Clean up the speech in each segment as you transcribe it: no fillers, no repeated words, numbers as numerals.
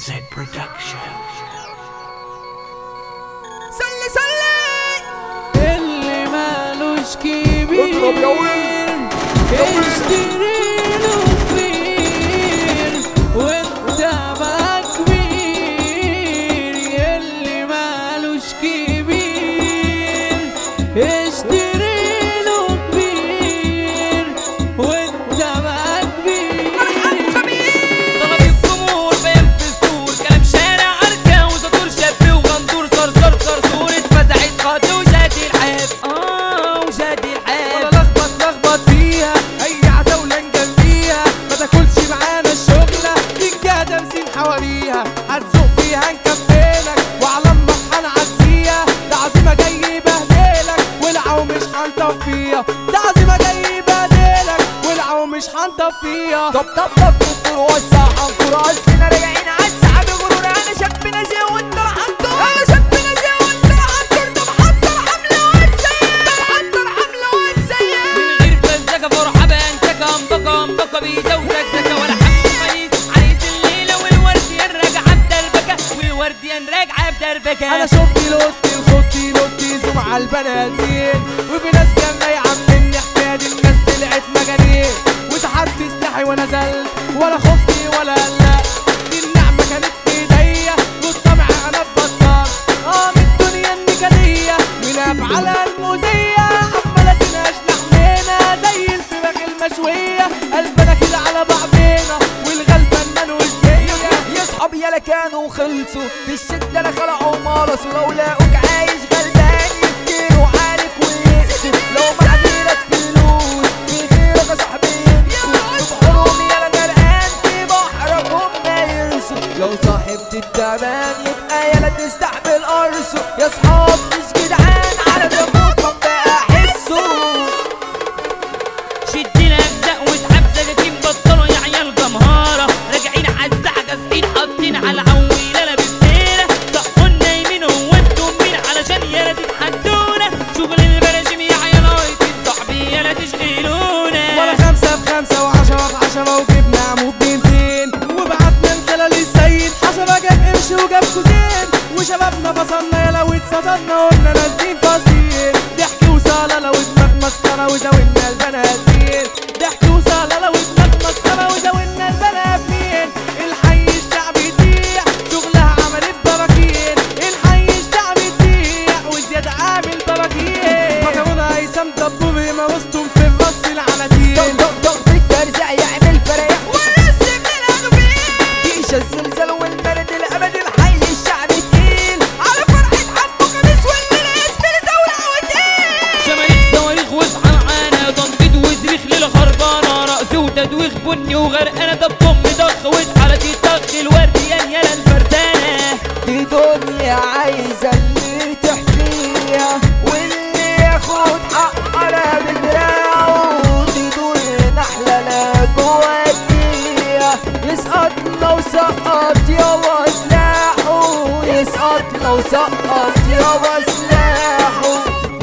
Z Production. سلي اللي مالوش كبير اشتري له كبير وانت بقى كبير. اللي مالوش كبير اشتري له كبير وانت بقى كبير. طلب الجمهور بين في سطور كلام شارع عركة وسطور شاب وغندور صرصر صرصور اتفزعت خاطر وشادي الحاب وشادي الحاب. ولا لخبط فيها اي عتاولة نجنبيها ما تاكلش معانا الشغلة دنجة دمسين حواليها هتزوق فيها نكفيلك وعلى الله هنعزيها. ده عزيمة جاي يبهدلك ولعوا مش هنطفيها. ده عزيمة جاي يبهدلك ولعوا مش هنطفيها. طب الدكتور وسع عنكر اصلنا راجعين عالسحاب غرور. انا شاب نازي وانت العنكر انا شاب نازي وانت العنكر. ده محضر حملة واتسيب ده محضر حملة واتسيب من غير فزلكة فرحة بانتكة انبقى بيزوجك زكا ولا حب ميز عريس الليلة والورد راجعة بدربكة والورد راجعة بدربكة. انا شفت لوتي وخدتي زوم عالبنادين وفي ناس جاية عاملين حكاية. الناس طلعت مجانين وسحبت سلاحي ونزلت ولا خفتي ولا قلقت. دي النعمة كانت في ايديا والطمع انا ببطل من الدنيا النكدية من افعالها المؤذية عمالة تنقش لحمينا زي الفراخ المشوية. قلبنا كده على بعضينا والغلبة مالوش بيا. يا صحاب يالا كانوا خلصوا في الشدة لا خلعوا مارسوا. لو لاقوك عايش غلبان يفتروا عليك ويقسوا. لو معديلك فلوس في غيرك يا صاحبي ينسوا. بحرهم يالا غرقان في بحرهم ما يرسوا. لو صاحبت التعبان يبقى يالا تستحمل قرصه. يا صحاب مش جدعان على دموعكم بقى حسوا. شدينا اجزاء واسحاب زجاجين بطلوا يا عيال جمهارة. راجعين عالزعجة صحيح حاطين على عويلة لا بفتيرة. صحوا نايمين وانتم مين علشان يالا تتحدونا. شغل البراشيم يا عيال هايطين صاحبي يالا تشغلونا. ولا 5 في 5 و10 في 10 وجبنا عمود ب200 وبعتنا رسالة للسيد حسبة جاب قرش وجاب كوزين. وشبابنا بصلنا يالا واتصددنا وقلنا نازلين فاصلين. ضحك وصلالة ودماغ مسطرة وزاولنا البنادين. ضحك وصلالة ودماغ مسطرة وزاولنا البنادين. الحي الشعبي يطيع شغلها عملت براكين. الحي الشعبي يطيع وزيادة عامل براكين. مكرونة هيثم دبور ما وسطهم في الراس العناديل. ضغط الترزع يعمل فريح والرسم للأنوبين. جيش الزلزال والبرد الأبد الحي الشعبي تقيل على فرحة حبه خميس والليل اسم الدولة وتقيل. شماليك صواريخ واصحى معانا تنطيط وزريخ ليلة خربانة. رقص وتدويخ بني وغرقانة. ده بضم ضخ واصحى لا تطخ الورديان يالا الفردانة. دي دنيا عايزة اللي تحفيها واللي ياخد حقها بدراعه. دي دنيا نحلة لا جواتيها. يسقط لو سقط يابا سلاحه. يسقط لو سقط يابا سلاحه.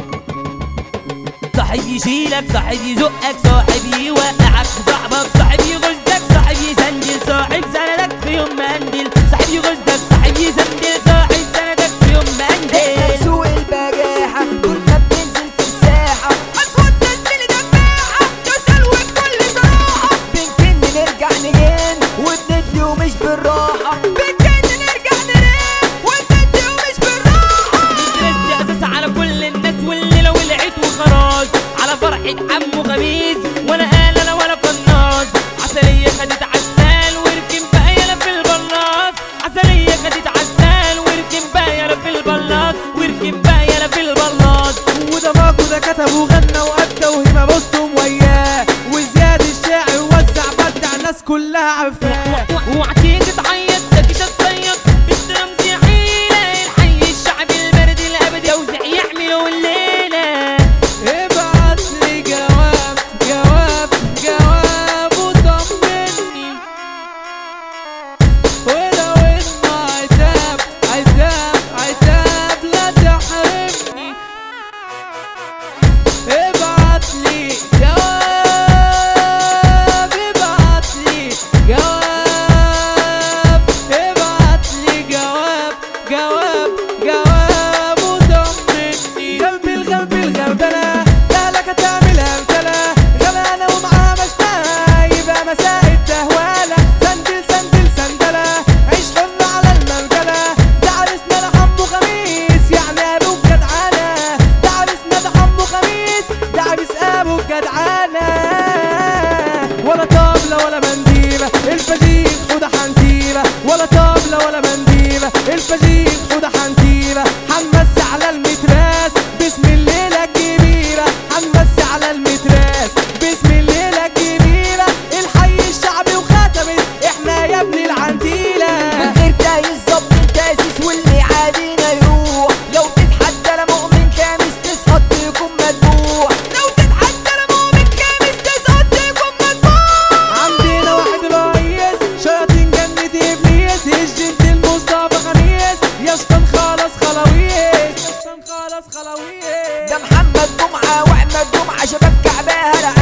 صاحب يشيلك صاحب يزقك صاحب يوقعك. صاحبك صاحب يغزك صاحب يسندل صاحب سندك في يوم مندل. صاحب يغزك صاحب يسندل صاحب سندك في يوم مندل. سوق البجاحة طول ما بننزل في الساحة أصوات تنزل دماحة تسأل وبكل صراحة. بنكن نرجع نجين وبندي ومش بالراحة. بنكن نرجع نرين وبندي ومش بالراحة. ندرس أساس على كل الناس واللي لو ولعت وخلاص على فرحة عمو خميس. ولا قال انا ولا قناص. عسلية خدت عسال وركن بقى يالا في البلاط. عسلية خدت عسال وركن بقى يالا في البلاط. وركن بقى يالا في البلاط. وده ماكو ده كتب وغنى وأدى وهما بوستهم وياه. وزياد الشاعر وزع بدع الناس كلها عارفاه. اوعى تيجي تعيط ده كده تصيط بنت رمزي حيلة. الحي الشعبي البرد الأبدي يوزع يعملوا الليلة. ابعت لي جواب وطمني. ولو انه عتاب لا تحرمني. ابعت لي جواب طبلة ولا منديبة الفجير حودة حنتيبة حنمسي على المتراس باسم الليلة الكبيرة حنمسي على المتراس باسم الليلة الكبيرة الحي الشعبي وختمت احنا يا ابن العنتيلة من غير تايس ظبط التاسيس واللي عادينا يروح لو تتحدى لمؤمن خامس تسقط تكون مدبوح لو تتحدى لمؤمن خامس تسقط تكون مدبوح عندنا واحد رئيس شياطين جنة ابليس الجد المصطفى خميس يا شطان خلاص خلاويس يا شطان خلاص خلاويس ده محمد جمعة وأحمد جمعة شباب كعبها